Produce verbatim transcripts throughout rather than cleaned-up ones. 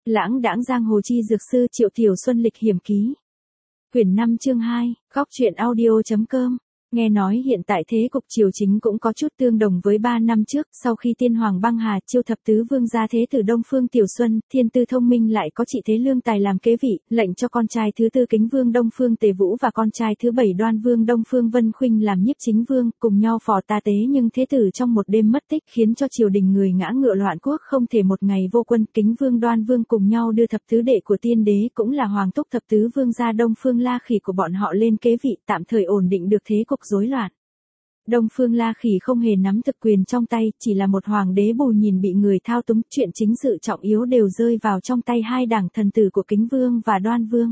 Lãng đãng giang hồ chi dược sư Triệu Tiểu Xuân lịch hiểm ký. Quyển năm chương hai, góc truyện audio.com. Nghe nói hiện tại thế cục triều chính cũng có chút tương đồng với ba năm trước, sau khi tiên hoàng băng hà, Chiêu thập tứ vương gia thế tử Đông Phương Tiểu Xuân, thiên tư thông minh lại có trị thế lương tài làm kế vị, lệnh cho con trai thứ tư Kính Vương Đông Phương Tề Vũ và con trai thứ bảy Đoan Vương Đông Phương Vân Khuynh làm nhiếp chính vương, cùng nhau phò ta tế, nhưng thế tử trong một đêm mất tích khiến cho triều đình người ngã ngựa loạn quốc, không thể một ngày vô quân. Kính Vương Đoan Vương cùng nhau đưa thập tứ đệ của tiên đế cũng là hoàng túc thập tứ vương gia Đông Phương La Khỉ của bọn họ lên kế vị, tạm thời ổn định được thế cục rối loạn. Đông Phương La Khỉ không hề nắm thực quyền trong tay, chỉ là một hoàng đế bù nhìn bị người thao túng, chuyện chính sự trọng yếu đều rơi vào trong tay hai đảng thần tử của Kính Vương và Đoan Vương.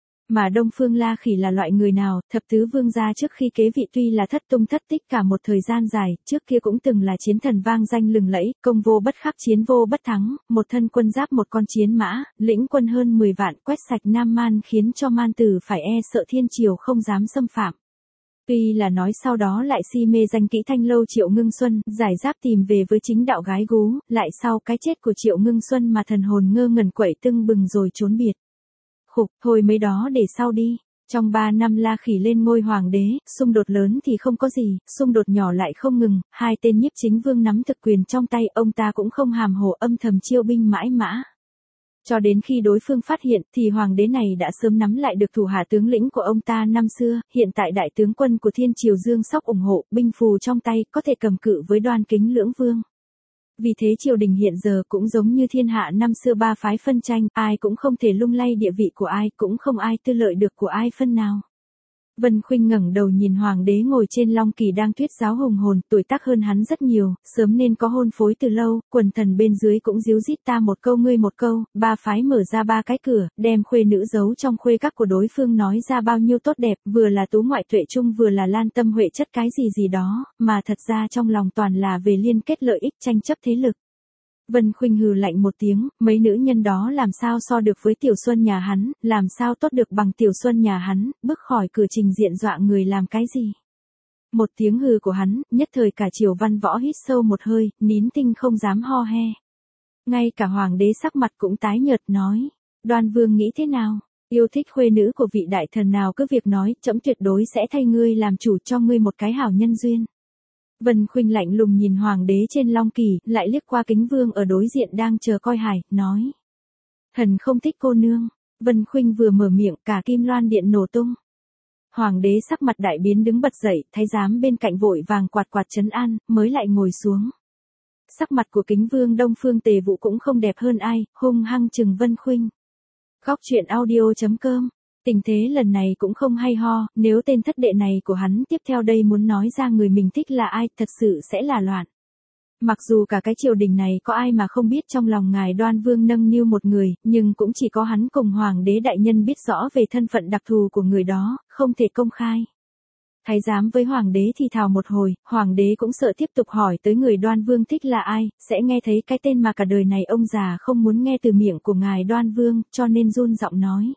Mà Đông Phương La Khỉ là loại người nào? Thập tứ vương gia trước khi kế vị tuy là thất tung thất tích cả một thời gian dài, trước kia cũng từng là chiến thần vang danh lừng lẫy, công vô bất khắc chiến vô bất thắng, một thân quân giáp một con chiến mã, lĩnh quân hơn mười vạn, quét sạch Nam Man khiến cho man tử phải e sợ thiên triều không dám xâm phạm. Tuy là nói sau đó lại si mê danh kỹ thanh lâu Triệu Ngưng Xuân, giải giáp tìm về với chính đạo gái gú, lại sau cái chết của Triệu Ngưng Xuân mà thần hồn ngơ ngẩn quẩy tưng bừng rồi trốn biệt. Khục, thôi mấy đó để sau đi. Trong ba năm La Khỉ lên ngôi hoàng đế, xung đột lớn thì không có gì, xung đột nhỏ lại không ngừng, hai tên nhiếp chính vương nắm thực quyền trong tay, ông ta cũng không hàm hồ âm thầm chiêu binh mãi mã. Cho đến khi đối phương phát hiện thì hoàng đế này đã sớm nắm lại được thủ hạ tướng lĩnh của ông ta năm xưa, hiện tại đại tướng quân của Thiên Triều Dương Sóc ủng hộ, binh phù trong tay, có thể cầm cự với Đoan Kính lưỡng vương. Vì thế triều đình hiện giờ cũng giống như thiên hạ năm xưa ba phái phân tranh, ai cũng không thể lung lay địa vị của ai, cũng không ai tư lợi được của ai phân nào. Vân Khuynh ngẩng đầu nhìn hoàng đế ngồi trên long kỳ đang thuyết giáo hùng hồn, tuổi tác hơn hắn rất nhiều, sớm nên có hôn phối từ lâu, quần thần bên dưới cũng díu dít ta một câu ngươi một câu, ba phái mở ra ba cái cửa, đem khuê nữ giấu trong khuê các của đối phương nói ra bao nhiêu tốt đẹp, vừa là tú ngoại tuệ trung vừa là lan tâm huệ chất cái gì gì đó, mà thật ra trong lòng toàn là về liên kết lợi ích tranh chấp thế lực. Vân Khuynh hừ lạnh một tiếng, mấy nữ nhân đó làm sao so được với Tiểu Xuân nhà hắn, làm sao tốt được bằng Tiểu Xuân nhà hắn, bước khỏi cửa trình diện dọa người làm cái gì. Một tiếng hừ của hắn, nhất thời cả triều văn võ hít sâu một hơi, nín tinh không dám ho he. Ngay cả hoàng đế sắc mặt cũng tái nhợt nói, Đoan Vương nghĩ thế nào, yêu thích khuê nữ của vị đại thần nào cứ việc nói, trẫm tuyệt đối sẽ thay ngươi làm chủ cho ngươi một cái hảo nhân duyên. Vân Khuynh lạnh lùng nhìn hoàng đế trên long kỳ, lại liếc qua Kính Vương ở đối diện đang chờ coi hài, nói. Thần không thích cô nương. Vân Khuynh vừa mở miệng cả kim loan điện nổ tung. Hoàng đế sắc mặt đại biến đứng bật dậy, thái giám bên cạnh vội vàng quạt quạt trấn an, mới lại ngồi xuống. Sắc mặt của Kính Vương Đông Phương Tề Vũ cũng không đẹp hơn ai, hung hăng chừng Vân Khuynh. Góc truyện audio.com. Tình thế lần này cũng không hay ho, nếu tên thất đệ này của hắn tiếp theo đây muốn nói ra người mình thích là ai, thật sự sẽ là loạn. Mặc dù cả cái triều đình này có ai mà không biết trong lòng ngài Đoan Vương nâng niu một người, nhưng cũng chỉ có hắn cùng hoàng đế đại nhân biết rõ về thân phận đặc thù của người đó, không thể công khai. Thái giám với hoàng đế thì thào một hồi, hoàng đế cũng sợ tiếp tục hỏi tới người Đoan Vương thích là ai, sẽ nghe thấy cái tên mà cả đời này ông già không muốn nghe từ miệng của ngài Đoan Vương, cho nên run giọng nói.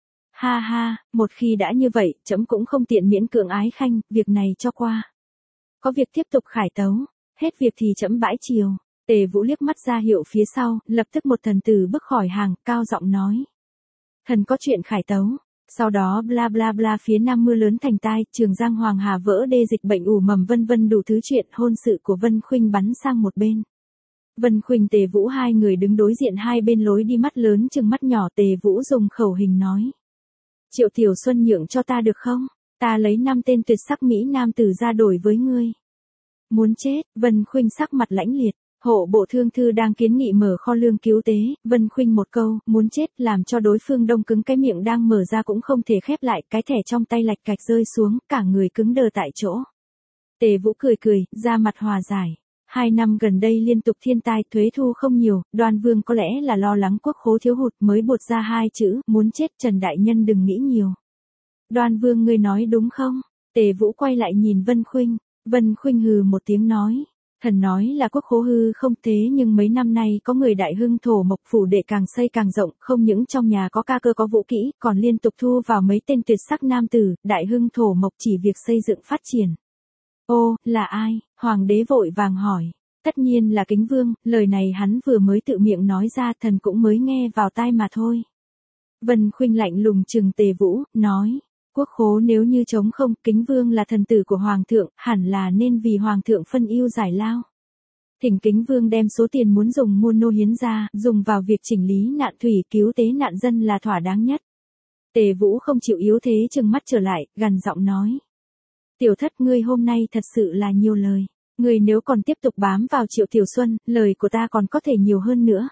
Ha ha, một khi đã như vậy, trẫm cũng không tiện miễn cưỡng ái khanh, việc này cho qua. Có việc tiếp tục khải tấu, hết việc thì trẫm bãi chiều. Tề Vũ liếc mắt ra hiệu phía sau, lập tức một thần tử bước khỏi hàng, cao giọng nói. Thần có chuyện khải tấu. Sau đó bla bla bla phía nam mưa lớn thành tai, Trường Giang Hoàng Hà vỡ đê dịch bệnh ủ mầm vân vân đủ thứ chuyện, hôn sự của Vân Khuynh bắn sang một bên. Vân Khuynh Tề Vũ hai người đứng đối diện hai bên lối đi, mắt lớn chừng mắt nhỏ. Tề Vũ dùng khẩu hình nói. Triệu Tiểu Xuân nhượng cho ta được không? Ta lấy năm tên tuyệt sắc mỹ nam tử ra đổi với ngươi. Muốn chết, Vân Khuynh sắc mặt lãnh liệt. Hộ bộ thương thư đang kiến nghị mở kho lương cứu tế, Vân Khuynh một câu, muốn chết, làm cho đối phương đông cứng, cái miệng đang mở ra cũng không thể khép lại, cái thẻ trong tay lạch cạch rơi xuống, cả người cứng đờ tại chỗ. Tề Vũ cười cười, ra mặt hòa giải. Hai năm gần đây liên tục thiên tai, thuế thu không nhiều, Đoan Vương có lẽ là lo lắng quốc khố thiếu hụt mới buột ra hai chữ, muốn chết. Trần đại nhân đừng nghĩ nhiều. Đoan Vương ngươi nói đúng không? Tề Vũ quay lại nhìn Vân Khuynh. Vân Khuynh hừ một tiếng nói. Thần nói là quốc khố hư không, thế nhưng mấy năm nay có người đại hưng thổ mộc phủ đệ càng xây càng rộng, không những trong nhà có ca cơ có vũ kỹ, còn liên tục thu vào mấy tên tuyệt sắc nam tử, đại hưng thổ mộc chỉ việc xây dựng phát triển. Ô, là ai? Hoàng đế vội vàng hỏi. Tất nhiên là Kính Vương, lời này hắn vừa mới tự miệng nói ra, thần cũng mới nghe vào tai mà thôi. Vân Khuynh lạnh lùng trừng Tề Vũ, nói, quốc khố nếu như trống không, Kính Vương là thần tử của Hoàng thượng, hẳn là nên vì Hoàng thượng phân ưu giải lao. Thỉnh Kính Vương đem số tiền muốn dùng mua nô hiến ra, dùng vào việc chỉnh lý nạn thủy cứu tế nạn dân là thỏa đáng nhất. Tề Vũ không chịu yếu thế trừng mắt trở lại, gằn giọng nói. Tiểu thất ngươi hôm nay thật sự là nhiều lời. Ngươi nếu còn tiếp tục bám vào Triệu Tiểu Xuân, lời của ta còn có thể nhiều hơn nữa.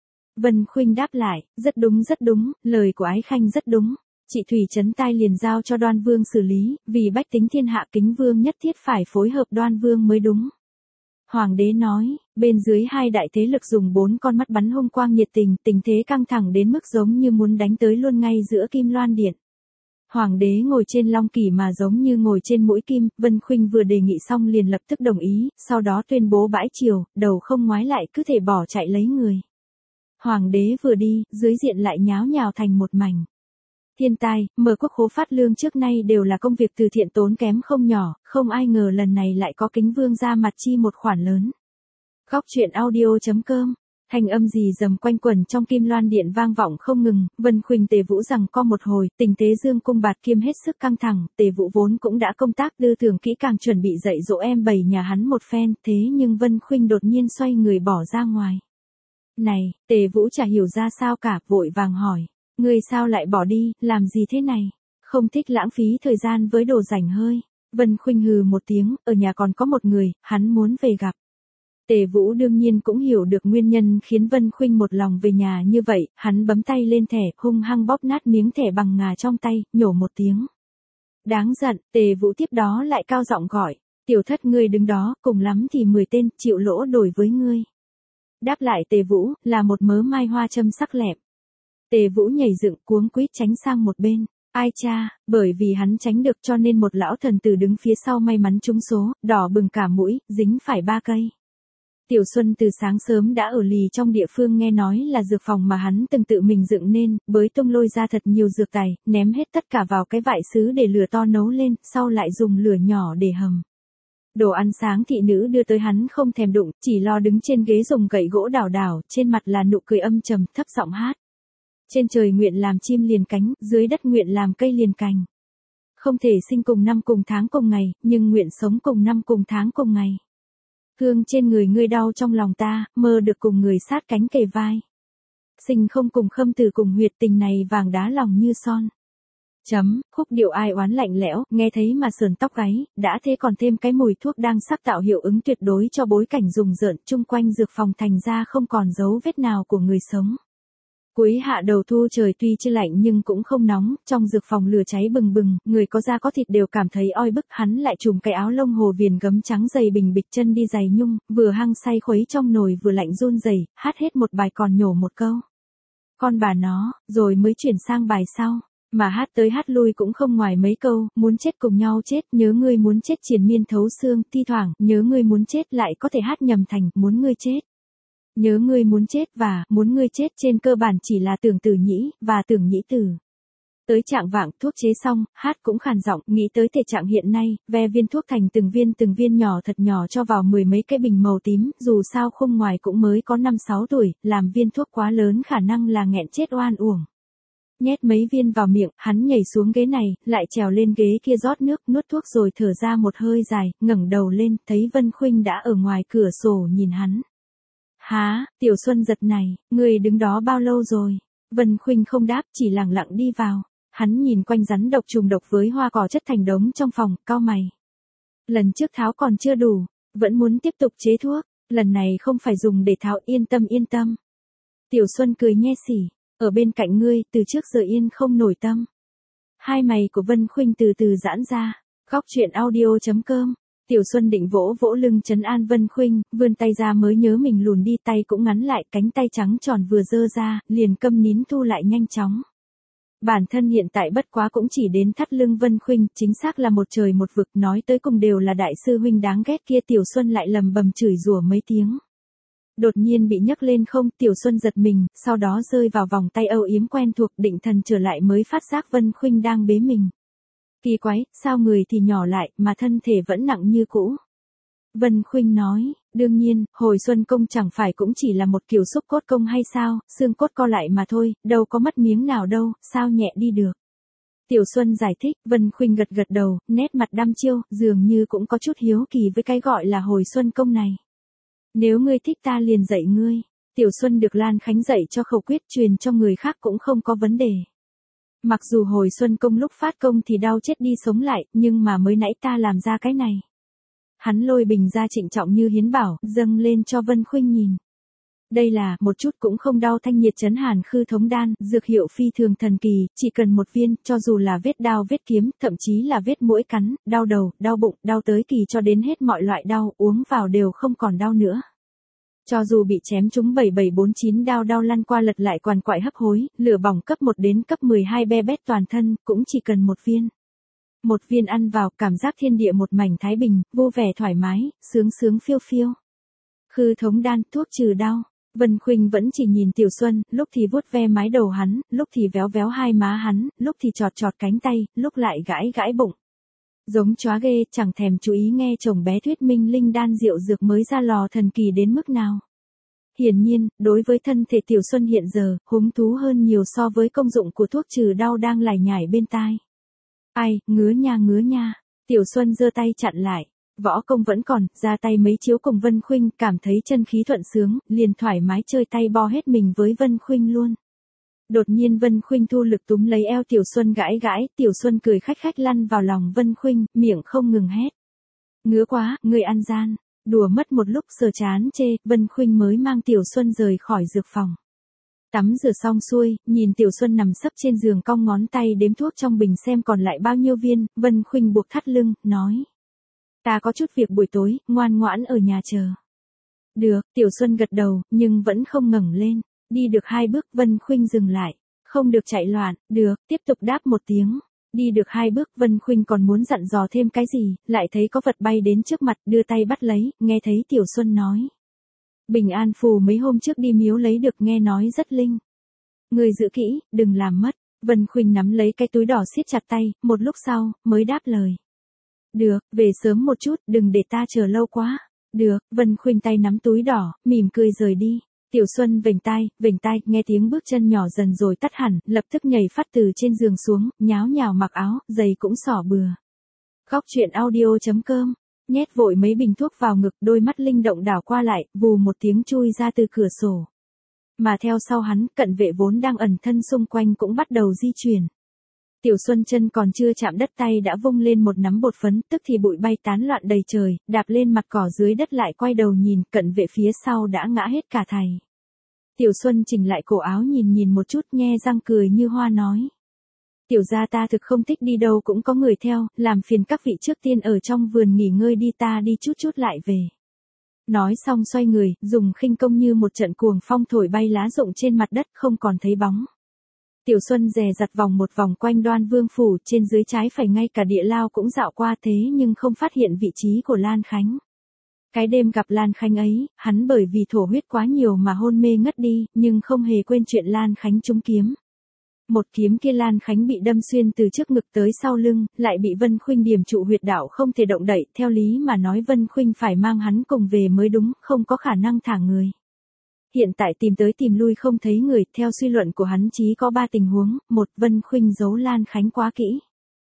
Vân Khuynh đáp lại, rất đúng rất đúng, lời của Ái Khanh rất đúng. Chị Thủy Trấn tai liền giao cho Đoan Vương xử lý, vì bách tính thiên hạ Kính Vương nhất thiết phải phối hợp Đoan Vương mới đúng. Hoàng đế nói, bên dưới hai đại thế lực dùng bốn con mắt bắn hung quang nhiệt tình, tình thế căng thẳng đến mức giống như muốn đánh tới luôn ngay giữa Kim Loan Điện. Hoàng đế ngồi trên long kỷ mà giống như ngồi trên mũi kim, Vân Khuynh vừa đề nghị xong liền lập tức đồng ý, sau đó tuyên bố bãi triều, đầu không ngoái lại cứ thể bỏ chạy lấy người. Hoàng đế vừa đi, dưới diện lại nháo nhào thành một mảnh. Thiên tai, mở quốc khố phát lương trước nay đều là công việc từ thiện tốn kém không nhỏ, không ai ngờ lần này lại có Kính Vương ra mặt chi một khoản lớn. Góc truyện audio chấm com. Thanh âm gì dầm quanh quẩn trong Kim Loan Điện vang vọng không ngừng, Vân Khuynh Tề Vũ rằng co một hồi, tình thế Dương cung bạt kiếm hết sức căng thẳng, Tề Vũ vốn cũng đã công tác tư tưởng kỹ càng chuẩn bị dạy dỗ em bầy nhà hắn một phen, thế nhưng Vân Khuynh đột nhiên xoay người bỏ ra ngoài. Này, Tề Vũ chả hiểu ra sao cả, vội vàng hỏi, ngươi sao lại bỏ đi, làm gì thế này, không thích lãng phí thời gian với đồ rảnh hơi. Vân Khuynh hừ một tiếng, ở nhà còn có một người, hắn muốn về gặp. Tề Vũ đương nhiên cũng hiểu được nguyên nhân khiến Vân Khuynh một lòng về nhà như vậy, hắn bấm tay lên thẻ, hung hăng bóp nát miếng thẻ bằng ngà trong tay, nhổ một tiếng. Đáng giận, Tề Vũ tiếp đó lại cao giọng gọi, tiểu thất ngươi đứng đó, cùng lắm thì mười tên, chịu lỗ đổi với ngươi. Đáp lại Tề Vũ, là một mớ mai hoa châm sắc lẹm. Tề Vũ nhảy dựng cuống quýt tránh sang một bên. Ai cha, bởi vì hắn tránh được cho nên một lão thần tử đứng phía sau may mắn trúng số, đỏ bừng cả mũi, dính phải ba cây. Tiểu Xuân từ sáng sớm đã ở lì trong địa phương nghe nói là dược phòng mà hắn từng tự mình dựng nên, bới tung lôi ra thật nhiều dược tài, ném hết tất cả vào cái vại sứ để lửa to nấu lên, sau lại dùng lửa nhỏ để hầm. Đồ ăn sáng thị nữ đưa tới hắn không thèm đụng, chỉ lo đứng trên ghế dùng gậy gỗ đảo đảo, trên mặt là nụ cười âm trầm, thấp giọng hát. Trên trời nguyện làm chim liền cánh, dưới đất nguyện làm cây liền cành. Không thể sinh cùng năm cùng tháng cùng ngày, nhưng nguyện sống cùng năm cùng tháng cùng ngày. Thương trên người ngươi đau trong lòng ta, mơ được cùng người sát cánh kề vai. Sinh không cùng khâm từ cùng huyệt tình này vàng đá lòng như son. Chấm, khúc điệu ai oán lạnh lẽo, nghe thấy mà sườn tóc gáy, đã thế còn thêm cái mùi thuốc đang sắc tạo hiệu ứng tuyệt đối cho bối cảnh rùng rợn chung quanh dược phòng thành ra không còn dấu vết nào của người sống. Cuối hạ đầu thu trời tuy chưa lạnh nhưng cũng không nóng, trong dược phòng lửa cháy bừng bừng, người có da có thịt đều cảm thấy oi bức, hắn lại trùm cái áo lông hồ viền gấm trắng dày bình bịch chân đi giày nhung, vừa hăng say khuấy trong nồi vừa lạnh run rẩy, hát hết một bài còn nhổ một câu. Con bà nó, rồi mới chuyển sang bài sau, mà hát tới hát lui cũng không ngoài mấy câu, muốn chết cùng nhau chết, nhớ ngươi muốn chết triền miên thấu xương, thi thoảng, nhớ ngươi muốn chết lại có thể hát nhầm thành, muốn ngươi chết. Nhớ ngươi muốn chết và muốn ngươi chết trên cơ bản chỉ là tưởng tử nhĩ và tưởng nhĩ tử. Tới trạng vạng thuốc chế xong, hát cũng khàn giọng, nghĩ tới thể trạng hiện nay, ve viên thuốc thành từng viên từng viên nhỏ thật nhỏ cho vào mười mấy cái bình màu tím, dù sao khung ngoài cũng mới có năm sáu tuổi, làm viên thuốc quá lớn khả năng là nghẹn chết oan uổng. Nhét mấy viên vào miệng, hắn nhảy xuống ghế này, lại trèo lên ghế kia rót nước, nuốt thuốc rồi thở ra một hơi dài, ngẩng đầu lên, thấy Vân Khuynh đã ở ngoài cửa sổ nhìn hắn. Há, Tiểu Xuân giật này, người đứng đó bao lâu rồi? Vân Khuynh không đáp, chỉ lặng lặng đi vào. Hắn nhìn quanh rắn độc trùng độc với hoa cỏ chất thành đống trong phòng, cau mày. Lần trước tháo còn chưa đủ, vẫn muốn tiếp tục chế thuốc, lần này không phải dùng để tháo, yên tâm yên tâm. Tiểu Xuân cười nhe xỉ, ở bên cạnh ngươi, từ trước giờ yên không nổi tâm. Hai mày của Vân Khuynh từ từ giãn ra, góc truyện audio chấm com. Tiểu Xuân định vỗ vỗ lưng trấn an Vân Khuynh, vươn tay ra mới nhớ mình lùn đi, tay cũng ngắn lại, cánh tay trắng tròn vừa dơ ra, liền câm nín thu lại nhanh chóng. Bản thân hiện tại bất quá cũng chỉ đến thắt lưng Vân Khuynh, chính xác là một trời một vực, nói tới cùng đều là đại sư huynh đáng ghét kia. Tiểu Xuân lại lầm bầm chửi rủa mấy tiếng. Đột nhiên bị nhấc lên không, Tiểu Xuân giật mình, sau đó rơi vào vòng tay âu yếm quen thuộc, định thần trở lại mới phát giác Vân Khuynh đang bế mình. Kỳ quái, sao người thì nhỏ lại, mà thân thể vẫn nặng như cũ. Vân Khuynh nói, Đương nhiên, hồi xuân công chẳng phải cũng chỉ là một kiểu xúc cốt công hay sao, xương cốt co lại mà thôi, đâu có mất miếng nào đâu, sao nhẹ đi được. Tiểu Xuân giải thích, Vân Khuynh gật gật đầu, nét mặt đăm chiêu, dường như cũng có chút hiếu kỳ với cái gọi là hồi xuân công này. Nếu ngươi thích ta liền dạy ngươi. Tiểu Xuân được Lan Khánh dạy cho khẩu quyết truyền cho người khác cũng không có vấn đề. Mặc dù hồi xuân công lúc phát công thì đau chết đi sống lại, nhưng mà mới nãy ta làm ra cái này. Hắn lôi bình ra trịnh trọng như hiến bảo, dâng lên cho Vân Khuynh nhìn. Đây là, một chút cũng không đau thanh nhiệt chấn hàn khư thống đan, dược hiệu phi thường thần kỳ, chỉ cần một viên, cho dù là vết đao vết kiếm, thậm chí là vết mũi cắn, đau đầu, đau bụng, đau tới kỳ cho đến hết mọi loại đau, uống vào đều không còn đau nữa. Cho dù bị chém trúng bảy bảy bốn chín đao đau lăn qua lật lại quằn quại hấp hối, lửa bỏng cấp một đến cấp mười hai be bét toàn thân, cũng chỉ cần một viên. Một viên ăn vào, cảm giác thiên địa một mảnh thái bình, vô vẻ thoải mái, sướng sướng phiêu phiêu. Khư thống đan, thuốc trừ đau. Vân Khuynh vẫn chỉ nhìn Tiểu Xuân, lúc thì vuốt ve mái đầu hắn, lúc thì véo véo hai má hắn, lúc thì chọt chọt cánh tay, lúc lại gãi gãi bụng. Giống chóa ghê, chẳng thèm chú ý nghe chồng bé thuyết minh linh đan rượu dược mới ra lò thần kỳ đến mức nào. Hiển nhiên, đối với thân thể Tiểu Xuân hiện giờ, hứng thú hơn nhiều so với công dụng của thuốc trừ đau đang lải nhải bên tai. Ai, ngứa nha ngứa nha. Tiểu Xuân giơ tay chặn lại. Võ công vẫn còn, ra tay mấy chiếu cùng Vân Khuynh, cảm thấy chân khí thuận sướng, liền thoải mái chơi tay bo hết mình với Vân Khuynh luôn. Đột nhiên Vân Khuynh thu lực túm lấy eo Tiểu Xuân gãi gãi, Tiểu Xuân cười khách khách lăn vào lòng Vân Khuynh, miệng không ngừng hét. Ngứa quá, người ăn gian. Đùa mất một lúc sờ chán chê, Vân Khuynh mới mang Tiểu Xuân rời khỏi dược phòng. Tắm rửa xong xuôi, nhìn Tiểu Xuân nằm sấp trên giường cong ngón tay đếm thuốc trong bình xem còn lại bao nhiêu viên, Vân Khuynh buộc thắt lưng, nói. Ta có chút việc buổi tối, ngoan ngoãn ở nhà chờ. Được, Tiểu Xuân gật đầu, nhưng vẫn không ngẩng lên. Đi được hai bước Vân Khuynh dừng lại. Không được chạy loạn, được, tiếp tục đáp một tiếng. Đi được hai bước Vân Khuynh còn muốn dặn dò thêm cái gì, lại thấy có vật bay đến trước mặt đưa tay bắt lấy, nghe thấy Tiểu Xuân nói. Bình an phù mấy hôm trước đi miếu lấy được nghe nói rất linh. Người giữ kỹ, đừng làm mất. Vân Khuynh nắm lấy cái túi đỏ siết chặt tay, một lúc sau, mới đáp lời. Được, về sớm một chút, đừng để ta chờ lâu quá. Được, Vân Khuynh tay nắm túi đỏ, mỉm cười rời đi. Tiểu Xuân vểnh tai, vểnh tai, nghe tiếng bước chân nhỏ dần rồi tắt hẳn, lập tức nhảy phát từ trên giường xuống, nháo nhào mặc áo, giày cũng xỏ bừa. Góc truyện audio chấm com, nhét vội mấy bình thuốc vào ngực, đôi mắt linh động đảo qua lại, vù một tiếng chui ra từ cửa sổ. Mà theo sau hắn, cận vệ vốn đang ẩn thân xung quanh cũng bắt đầu di chuyển. Tiểu Xuân chân còn chưa chạm đất tay đã vung lên một nắm bột phấn, tức thì bụi bay tán loạn đầy trời, đạp lên mặt cỏ dưới đất lại quay đầu nhìn, cận vệ phía sau đã ngã hết cả thầy. Tiểu Xuân chỉnh lại cổ áo nhìn nhìn một chút, nhe răng cười như hoa nói. Tiểu gia ta thực không thích đi đâu cũng có người theo, làm phiền các vị trước tiên ở trong vườn nghỉ ngơi đi, ta đi chút chút lại về. Nói xong xoay người, dùng khinh công như một trận cuồng phong thổi bay lá rụng trên mặt đất không còn thấy bóng. Tiểu Xuân dè dặt vòng một vòng quanh Đoan Vương phủ, trên dưới trái phải ngay cả địa lao cũng dạo qua thế nhưng không phát hiện vị trí của Lan Khánh. Cái đêm gặp Lan Khánh ấy, hắn bởi vì thổ huyết quá nhiều mà hôn mê ngất đi, nhưng không hề quên chuyện Lan Khánh trúng kiếm. Một kiếm kia Lan Khánh bị đâm xuyên từ trước ngực tới sau lưng, lại bị Vân Khuynh điểm trụ huyệt đạo không thể động đậy, theo lý mà nói Vân Khuynh phải mang hắn cùng về mới đúng, không có khả năng thả người. Hiện tại tìm tới tìm lui không thấy người, theo suy luận của hắn chỉ có ba tình huống, một, Vân Khuynh giấu Lan Khánh quá kỹ.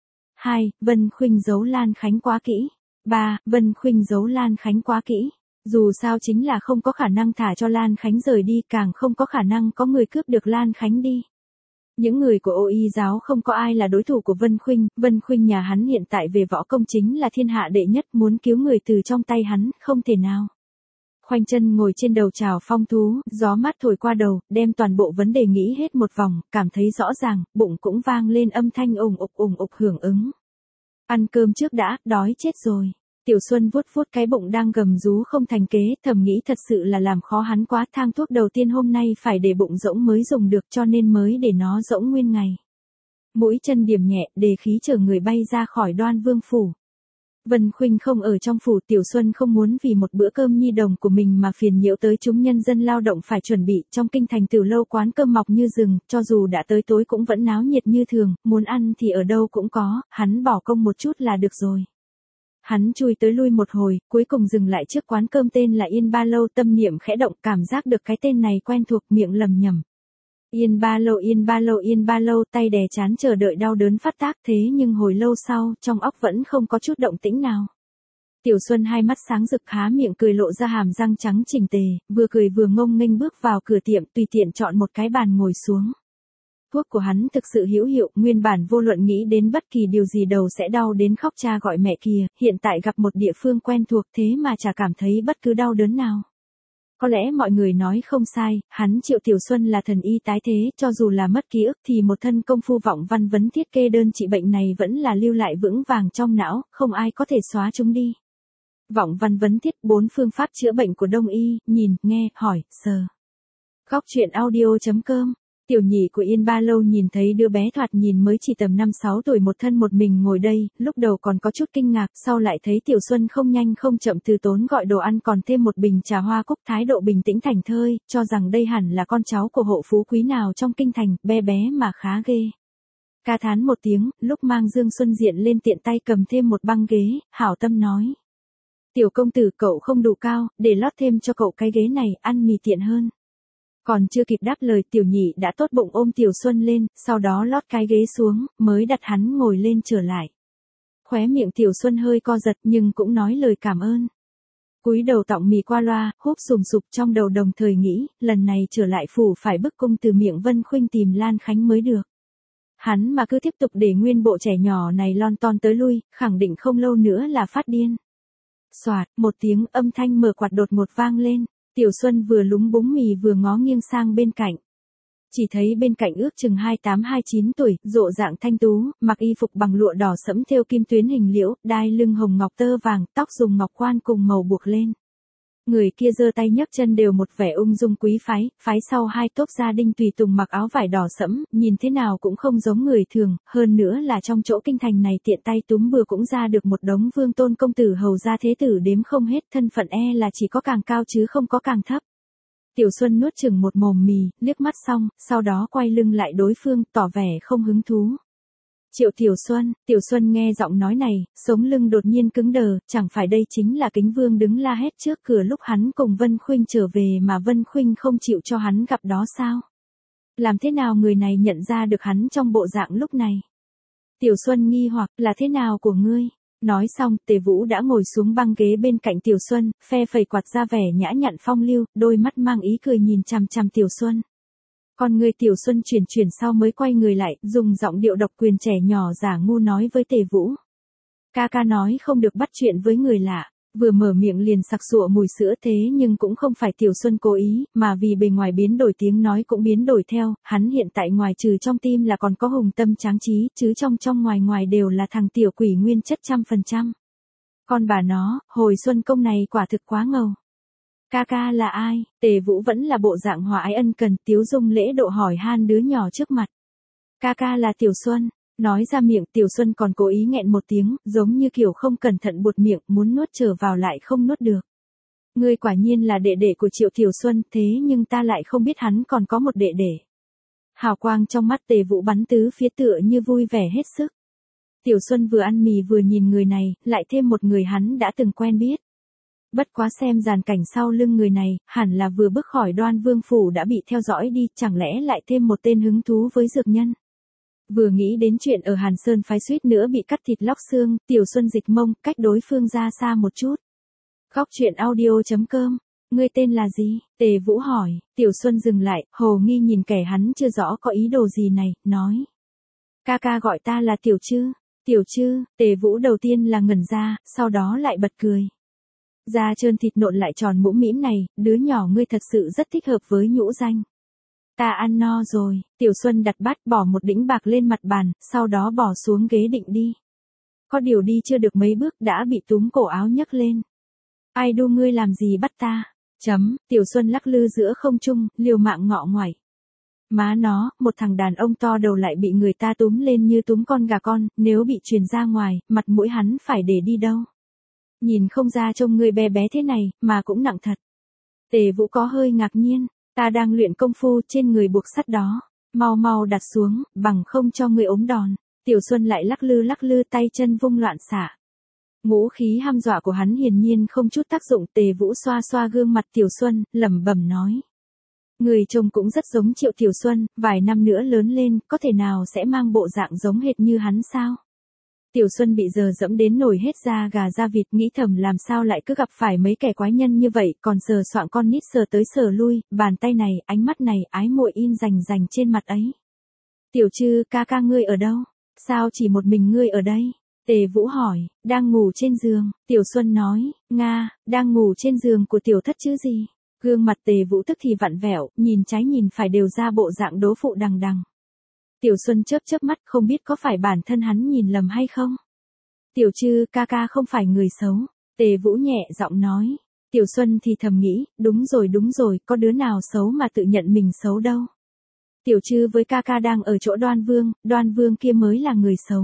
Hai, Vân Khuynh giấu Lan Khánh quá kỹ. Ba, Vân Khuynh giấu Lan Khánh quá kỹ. Dù sao chính là không có khả năng thả cho Lan Khánh rời đi, càng không có khả năng có người cướp được Lan Khánh đi. Những người của Ô Y giáo không có ai là đối thủ của Vân Khuynh, Vân Khuynh nhà hắn hiện tại về võ công chính là thiên hạ đệ nhất, muốn cứu người từ trong tay hắn, không thể nào. Khoanh chân ngồi trên đầu chảo phong thú, gió mát thổi qua đầu, đem toàn bộ vấn đề nghĩ hết một vòng, cảm thấy rõ ràng, bụng cũng vang lên âm thanh ùng ục ùng ục hưởng ứng. Ăn cơm trước đã, đói chết rồi. Tiểu Xuân vuốt vuốt cái bụng đang gầm rú không thành kế, thầm nghĩ thật sự là làm khó hắn quá, thang thuốc đầu tiên hôm nay phải để bụng rỗng mới dùng được cho nên mới để nó rỗng nguyên ngày. Mũi chân điểm nhẹ, đề khí chở người bay ra khỏi Đoan Vương phủ. Vân Khuynh không ở trong phủ, Tiểu Xuân không muốn vì một bữa cơm nhi đồng của mình mà phiền nhiễu tới chúng nhân dân lao động phải chuẩn bị, trong kinh thành từ lâu quán cơm mọc như rừng, cho dù đã tới tối cũng vẫn náo nhiệt như thường, muốn ăn thì ở đâu cũng có, hắn bỏ công một chút là được rồi. Hắn chui tới lui một hồi, cuối cùng dừng lại trước quán cơm tên là Yên Ba Lâu, tâm niệm khẽ động, cảm giác được cái tên này quen thuộc, miệng lầm nhầm. Yên Ba Lâu, Yên Ba Lâu, Yên Ba Lâu, tay đè chán chờ đợi đau đớn phát tác, thế nhưng hồi lâu sau, trong óc vẫn không có chút động tĩnh nào. Tiểu Xuân hai mắt sáng rực, há miệng cười lộ ra hàm răng trắng chỉnh tề, vừa cười vừa ngông nghênh bước vào cửa tiệm, tùy tiện chọn một cái bàn ngồi xuống. Thuốc của hắn thực sự hữu hiệu, nguyên bản vô luận nghĩ đến bất kỳ điều gì đầu sẽ đau đến khóc cha gọi mẹ kìa, hiện tại gặp một địa phương quen thuộc thế mà chả cảm thấy bất cứ đau đớn nào. Có lẽ mọi người nói không sai, hắn Triệu Tiểu Xuân là thần y tái thế, cho dù là mất ký ức thì một thân công phu vọng văn vấn thiết kê đơn trị bệnh này vẫn là lưu lại vững vàng trong não, không ai có thể xóa chúng đi. Vọng văn vấn thiết, bốn phương pháp chữa bệnh của Đông y, nhìn, nghe, hỏi, sờ. Góc truyện audio chấm com. Tiểu nhị của Yên Ba Lâu nhìn thấy đứa bé thoạt nhìn mới chỉ tầm năm sáu tuổi một thân một mình ngồi đây, lúc đầu còn có chút kinh ngạc, sau lại thấy Tiểu Xuân không nhanh không chậm từ tốn gọi đồ ăn còn thêm một bình trà hoa cúc, thái độ bình tĩnh thảnh thơi, cho rằng đây hẳn là con cháu của hộ phú quý nào trong kinh thành, bé bé mà khá ghê. Ca thán một tiếng, lúc mang Dương Xuân Diện lên tiện tay cầm thêm một băng ghế, hảo tâm nói. Tiểu công tử, cậu không đủ cao, để lót thêm cho cậu cái ghế này, ăn mì tiện hơn. Còn chưa kịp đáp lời, tiểu nhị đã tốt bụng ôm Tiểu Xuân lên, sau đó lót cái ghế xuống, mới đặt hắn ngồi lên trở lại. Khóe miệng Tiểu Xuân hơi co giật nhưng cũng nói lời cảm ơn. Cúi đầu tọng mì qua loa, húp sùm sụp trong đầu đồng thời nghĩ, lần này trở lại phủ phải bức cung từ miệng Vân Khuynh tìm Lan Khánh mới được. Hắn mà cứ tiếp tục để nguyên bộ trẻ nhỏ này lon ton tới lui, khẳng định không lâu nữa là phát điên. Xoạt, một tiếng âm thanh mở quạt đột ngột vang lên. Tiểu Xuân vừa lúng búng mì vừa ngó nghiêng sang bên cạnh. Chỉ thấy bên cạnh ước chừng hai mươi tám hai mươi chín tuổi, rộ dạng thanh tú, mặc y phục bằng lụa đỏ sẫm thêu kim tuyến hình liễu, đai lưng hồng ngọc tơ vàng, tóc dùng ngọc quan cùng màu buộc lên. Người kia giơ tay nhấc chân đều một vẻ ung dung quý phái, phái sau hai tốp gia đình tùy tùng mặc áo vải đỏ sẫm, nhìn thế nào cũng không giống người thường, hơn nữa là trong chỗ kinh thành này tiện tay túm bừa cũng ra được một đống vương tôn công tử hầu gia thế tử đếm không hết, thân phận e là chỉ có càng cao chứ không có càng thấp. Tiểu Xuân nuốt chừng một mồm mì, liếc mắt xong, sau đó quay lưng lại đối phương, tỏ vẻ không hứng thú. Triệu Tiểu Xuân, Tiểu Xuân nghe giọng nói này, sống lưng đột nhiên cứng đờ, chẳng phải đây chính là Kính Vương đứng la hét trước cửa lúc hắn cùng Vân Khuynh trở về mà Vân Khuynh không chịu cho hắn gặp đó sao? Làm thế nào người này nhận ra được hắn trong bộ dạng lúc này? Tiểu Xuân nghi hoặc, là thế nào của ngươi? Nói xong, Tề Vũ đã ngồi xuống băng ghế bên cạnh Tiểu Xuân, phe phẩy quạt ra vẻ nhã nhặn phong lưu, đôi mắt mang ý cười nhìn chằm chằm Tiểu Xuân. Còn người Tiểu Xuân chuyển chuyển sau mới quay người lại, dùng giọng điệu độc quyền trẻ nhỏ giả ngu nói với Tề Vũ. Ca ca nói không được bắt chuyện với người lạ, vừa mở miệng liền sặc sụa mùi sữa thế nhưng cũng không phải Tiểu Xuân cố ý, mà vì bề ngoài biến đổi tiếng nói cũng biến đổi theo, hắn hiện tại ngoài trừ trong tim là còn có hùng tâm tráng trí, chứ trong trong ngoài ngoài đều là thằng tiểu quỷ nguyên chất trăm phần trăm. Con bà nó, hồi xuân công này quả thực quá ngầu. Ca ca là ai? Tề Vũ vẫn là bộ dạng hòa ái ân cần, Tiếu Dung lễ độ hỏi han đứa nhỏ trước mặt. Ca ca là Tiểu Xuân. Nói ra miệng Tiểu Xuân còn cố ý nghẹn một tiếng, giống như kiểu không cẩn thận buột miệng, muốn nuốt trở vào lại không nuốt được. Ngươi quả nhiên là đệ đệ của Triệu Tiểu Xuân, thế nhưng ta lại không biết hắn còn có một đệ đệ. Hào quang trong mắt Tề Vũ bắn tứ phía tựa như vui vẻ hết sức. Tiểu Xuân vừa ăn mì vừa nhìn người này, lại thêm một người hắn đã từng quen biết. Bất quá xem dàn cảnh sau lưng người này, hẳn là vừa bước khỏi Đoan Vương phủ đã bị theo dõi đi, chẳng lẽ lại thêm một tên hứng thú với dược nhân. Vừa nghĩ đến chuyện ở Hàn Sơn phái suýt nữa bị cắt thịt lóc xương, Tiểu Xuân dịch mông, cách đối phương ra xa một chút. Góc truyện audio chấm com. Ngươi tên là gì? Tề Vũ hỏi. Tiểu Xuân dừng lại, hồ nghi nhìn kẻ hắn chưa rõ có ý đồ gì này, nói. Ca ca gọi ta là Tiểu Trư. Tiểu Trư, Tề Vũ đầu tiên là ngẩn ra, sau đó lại bật cười. Da trơn thịt nộn lại tròn mũm mĩm này, đứa nhỏ ngươi thật sự rất thích hợp với nhũ danh. Ta ăn no rồi, Tiểu Xuân đặt bát bỏ một đĩnh bạc lên mặt bàn, sau đó bỏ xuống ghế định đi. Có điều đi chưa được mấy bước đã bị túm cổ áo nhấc lên. Ai đu ngươi làm gì bắt ta? Chấm, Tiểu Xuân lắc lư giữa không trung, liều mạng ngọ ngoảy. Má nó, một thằng đàn ông to đầu lại bị người ta túm lên như túm con gà con, nếu bị truyền ra ngoài, mặt mũi hắn phải để đi đâu. Nhìn không ra trông ngươi bé bé thế này, mà cũng nặng thật. Tề Vũ có hơi ngạc nhiên, ta đang luyện công phu trên người buộc sắt đó, mau mau đặt xuống, bằng không cho ngươi ốm đòn. Tiểu Xuân lại lắc lư lắc lư tay chân vung loạn xạ. Ngũ khí hăm dọa của hắn hiển nhiên không chút tác dụng. Tề Vũ xoa xoa gương mặt Tiểu Xuân, lẩm bẩm nói. Người trông cũng rất giống Triệu Tiểu Xuân, vài năm nữa lớn lên, có thể nào sẽ mang bộ dạng giống hệt như hắn sao? Tiểu Xuân bị giờ dẫm đến nổi hết da gà da vịt, nghĩ thầm làm sao lại cứ gặp phải mấy kẻ quái nhân như vậy, còn sờ soạng con nít sờ tới sờ lui, bàn tay này, ánh mắt này, ái muội in rành rành trên mặt ấy. Tiểu Trư, ca ca ngươi ở đâu? Sao chỉ một mình ngươi ở đây? Tề Vũ hỏi. Đang ngủ trên giường. Tiểu Xuân nói. Nga, đang ngủ trên giường của tiểu thất chứ gì? Gương mặt Tề Vũ tức thì vặn vẹo, nhìn trái nhìn phải đều ra bộ dạng đố phụ đằng đằng. Tiểu Xuân chớp chớp mắt, không biết có phải bản thân hắn nhìn lầm hay không. Tiểu Trư, ca ca không phải người xấu. Tề Vũ nhẹ giọng nói. Tiểu Xuân thì thầm nghĩ, đúng rồi đúng rồi, có đứa nào xấu mà tự nhận mình xấu đâu. Tiểu Trư với ca ca đang ở chỗ Đoan Vương, Đoan Vương kia mới là người xấu.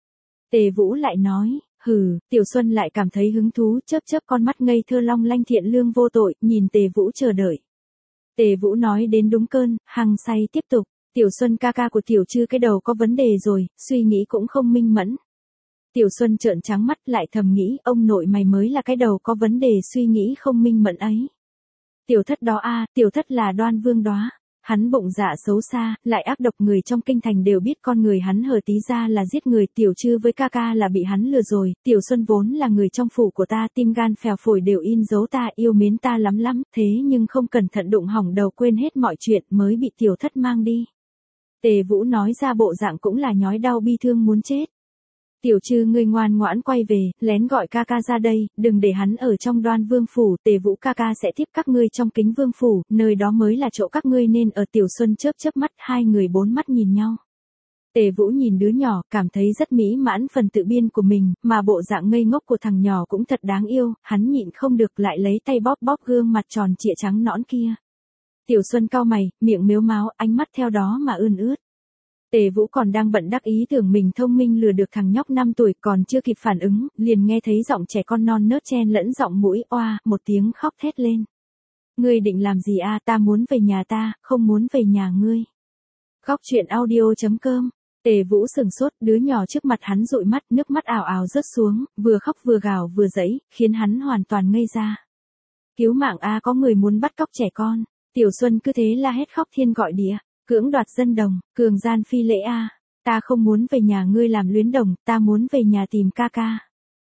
Tề Vũ lại nói. Hừ, Tiểu Xuân lại cảm thấy hứng thú, chớp chớp con mắt ngây thơ long lanh thiện lương vô tội, nhìn Tề Vũ chờ đợi. Tề Vũ nói đến đúng cơn, hăng say tiếp tục. Tiểu Xuân ca ca của Tiểu Trư cái đầu có vấn đề rồi, suy nghĩ cũng không minh mẫn. Tiểu Xuân trợn trắng mắt lại thầm nghĩ, ông nội mày mới là cái đầu có vấn đề suy nghĩ không minh mẫn ấy. Tiểu thất đó a, à, tiểu thất là Đoan Vương đó. Hắn bụng dạ xấu xa, lại ác độc, người trong kinh thành đều biết con người hắn hở tí ra là giết người. Tiểu Trư với ca ca là bị hắn lừa rồi. Tiểu Xuân vốn là người trong phủ của ta, tim gan phèo phổi đều in dấu ta, yêu mến ta lắm lắm, thế nhưng không cẩn thận đụng hỏng đầu, quên hết mọi chuyện mới bị tiểu thất mang đi. Tề Vũ nói ra bộ dạng cũng là nhói đau bi thương muốn chết. Tiểu Trư ngươi ngoan ngoãn quay về, lén gọi ca ca ra đây, đừng để hắn ở trong Đoan Vương phủ. Tề Vũ ca ca sẽ tiếp các ngươi trong Kính Vương phủ, nơi đó mới là chỗ các ngươi nên ở. Tiểu Xuân chớp chớp mắt, hai người bốn mắt nhìn nhau. Tề Vũ nhìn đứa nhỏ, cảm thấy rất mỹ mãn phần tự biên của mình, mà bộ dạng ngây ngốc của thằng nhỏ cũng thật đáng yêu, hắn nhịn không được lại lấy tay bóp bóp gương mặt tròn trịa trắng nõn kia. Tiểu Xuân cau mày, miệng mếu máo, ánh mắt theo đó mà ươn ướt. Tề Vũ còn đang bận đắc ý tưởng mình thông minh lừa được thằng nhóc năm tuổi, còn chưa kịp phản ứng, liền nghe thấy giọng trẻ con non nớt chen lẫn giọng mũi oa, một tiếng khóc thét lên. Ngươi định làm gì a? À, ta muốn về nhà ta, không muốn về nhà ngươi. Góc truyện audio chấm com. Tề Vũ sừng sốt, đứa nhỏ trước mặt hắn dụi mắt, nước mắt ảo ảo rớt xuống, vừa khóc vừa gào vừa giãy, khiến hắn hoàn toàn ngây ra. Cứu mạng a, có người muốn bắt cóc trẻ con. Tiểu Xuân cứ thế la hét khóc thiên gọi địa. Cưỡng đoạt dân đồng, cường gian phi lễ a, ta không muốn về nhà ngươi làm luyến đồng, ta muốn về nhà tìm ca ca.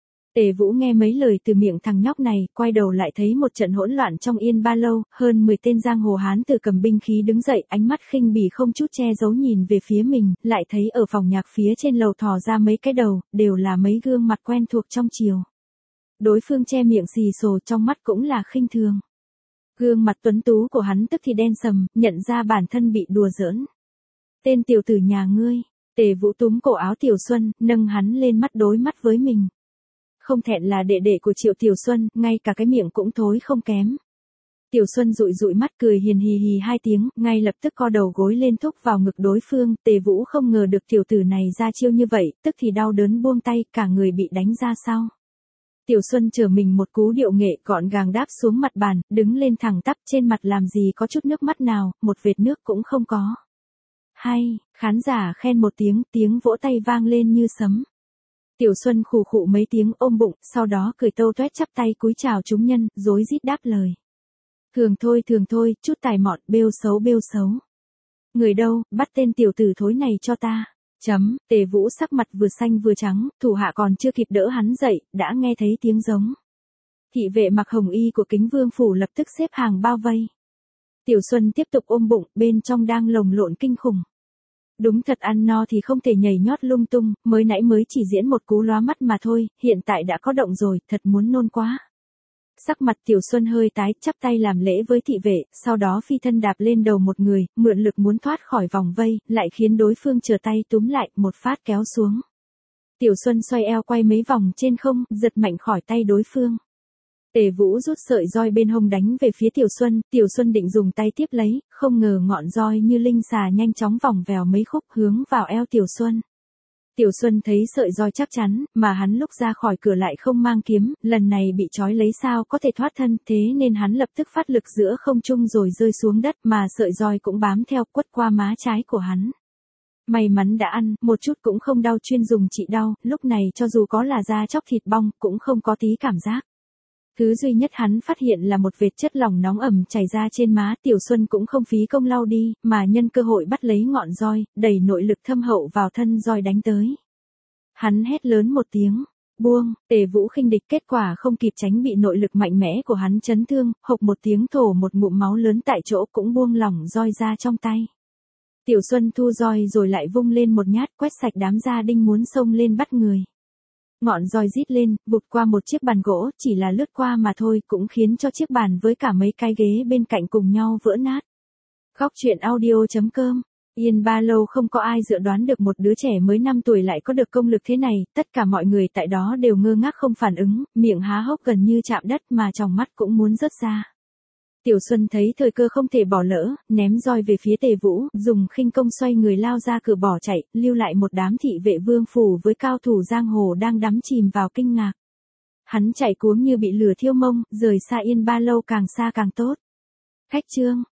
Tề Vũ nghe mấy lời từ miệng thằng nhóc này, quay đầu lại thấy một trận hỗn loạn trong Yên Ba Lâu, hơn mười tên giang hồ hán từ cầm binh khí đứng dậy, ánh mắt khinh bỉ không chút che giấu nhìn về phía mình, lại thấy ở phòng nhạc phía trên lầu thò ra mấy cái đầu, đều là mấy gương mặt quen thuộc trong triều. Đối phương che miệng xì xồ, trong mắt cũng là khinh thường. Gương mặt tuấn tú của hắn tức thì đen sầm, nhận ra bản thân bị đùa giỡn. Tên tiểu tử nhà ngươi. Tề Vũ túm cổ áo Tiểu Xuân, nâng hắn lên mắt đối mắt với mình. Không thẹn là đệ đệ của Triệu Tiểu Xuân, ngay cả cái miệng cũng thối không kém. Tiểu Xuân dụi dụi mắt cười hiền hì hì hai tiếng, ngay lập tức co đầu gối lên thúc vào ngực đối phương. Tề Vũ không ngờ được tiểu tử này ra chiêu như vậy, tức thì đau đớn buông tay, cả người bị đánh ra sau. Tiểu Xuân chờ mình một cú điệu nghệ gọn gàng đáp xuống mặt bàn, đứng lên thẳng tắp, trên mặt làm gì có chút nước mắt nào, một vệt nước cũng không có. Hay, khán giả khen một tiếng, tiếng vỗ tay vang lên như sấm. Tiểu Xuân khù khụ mấy tiếng ôm bụng, sau đó cười tâu toét chắp tay cúi chào chúng nhân, rối rít đáp lời. Thường thôi thường thôi, chút tài mọn, bêu xấu bêu xấu. Người đâu, bắt tên tiểu tử thối này cho ta. Chấm, Tề Vũ sắc mặt vừa xanh vừa trắng, thủ hạ còn chưa kịp đỡ hắn dậy, đã nghe thấy tiếng giống. Thị vệ mặc hồng y của Kính Vương phủ lập tức xếp hàng bao vây. Tiểu Xuân tiếp tục ôm bụng, bên trong đang lồng lộn kinh khủng. Đúng thật ăn no thì không thể nhảy nhót lung tung, mới nãy mới chỉ diễn một cú lóa mắt mà thôi, hiện tại đã có động rồi, thật muốn nôn quá. Sắc mặt Tiểu Xuân hơi tái, chắp tay làm lễ với thị vệ, sau đó phi thân đạp lên đầu một người, mượn lực muốn thoát khỏi vòng vây, lại khiến đối phương trở tay túm lại, một phát kéo xuống. Tiểu Xuân xoay eo quay mấy vòng trên không, giật mạnh khỏi tay đối phương. Tề Vũ rút sợi roi bên hông đánh về phía Tiểu Xuân, Tiểu Xuân định dùng tay tiếp lấy, không ngờ ngọn roi như linh xà nhanh chóng vòng vèo mấy khúc hướng vào eo Tiểu Xuân. Tiểu Xuân thấy sợi roi chắc chắn, mà hắn lúc ra khỏi cửa lại không mang kiếm, lần này bị trói lấy sao có thể thoát thân, thế nên hắn lập tức phát lực giữa không trung rồi rơi xuống đất, mà sợi roi cũng bám theo quất qua má trái của hắn. May mắn đã ăn, một chút cũng không đau, chuyên dùng trị đau, lúc này cho dù có là da chóc thịt bong, cũng không có tí cảm giác. Thứ duy nhất hắn phát hiện là một vệt chất lỏng nóng ẩm chảy ra trên má, Tiểu Xuân cũng không phí công lau đi, mà nhân cơ hội bắt lấy ngọn roi, đẩy nội lực thâm hậu vào thân roi đánh tới. Hắn hét lớn một tiếng, buông, Tề Vũ khinh địch, kết quả không kịp tránh bị nội lực mạnh mẽ của hắn chấn thương, hộc một tiếng thổ một ngụm máu lớn tại chỗ, cũng buông lỏng roi ra trong tay. Tiểu Xuân thu roi rồi lại vung lên một nhát, quét sạch đám gia đinh muốn xông lên bắt người. Ngọn roi rít lên, vụt qua một chiếc bàn gỗ, chỉ là lướt qua mà thôi, cũng khiến cho chiếc bàn với cả mấy cái ghế bên cạnh cùng nhau vỡ nát. Góc truyện audio chấm com. Yên ba lâu không có ai dự đoán được một đứa trẻ mới năm tuổi lại có được công lực thế này, tất cả mọi người tại đó đều ngơ ngác không phản ứng, miệng há hốc gần như chạm đất mà tròng mắt cũng muốn rớt ra. Tiểu Xuân thấy thời cơ không thể bỏ lỡ, ném roi về phía Tề Vũ, dùng khinh công xoay người lao ra cửa bỏ chạy, lưu lại một đám thị vệ vương phủ với cao thủ giang hồ đang đắm chìm vào kinh ngạc. Hắn chạy cuống như bị lửa thiêu mông, rời xa Yên ba lâu càng xa càng tốt. Khách chương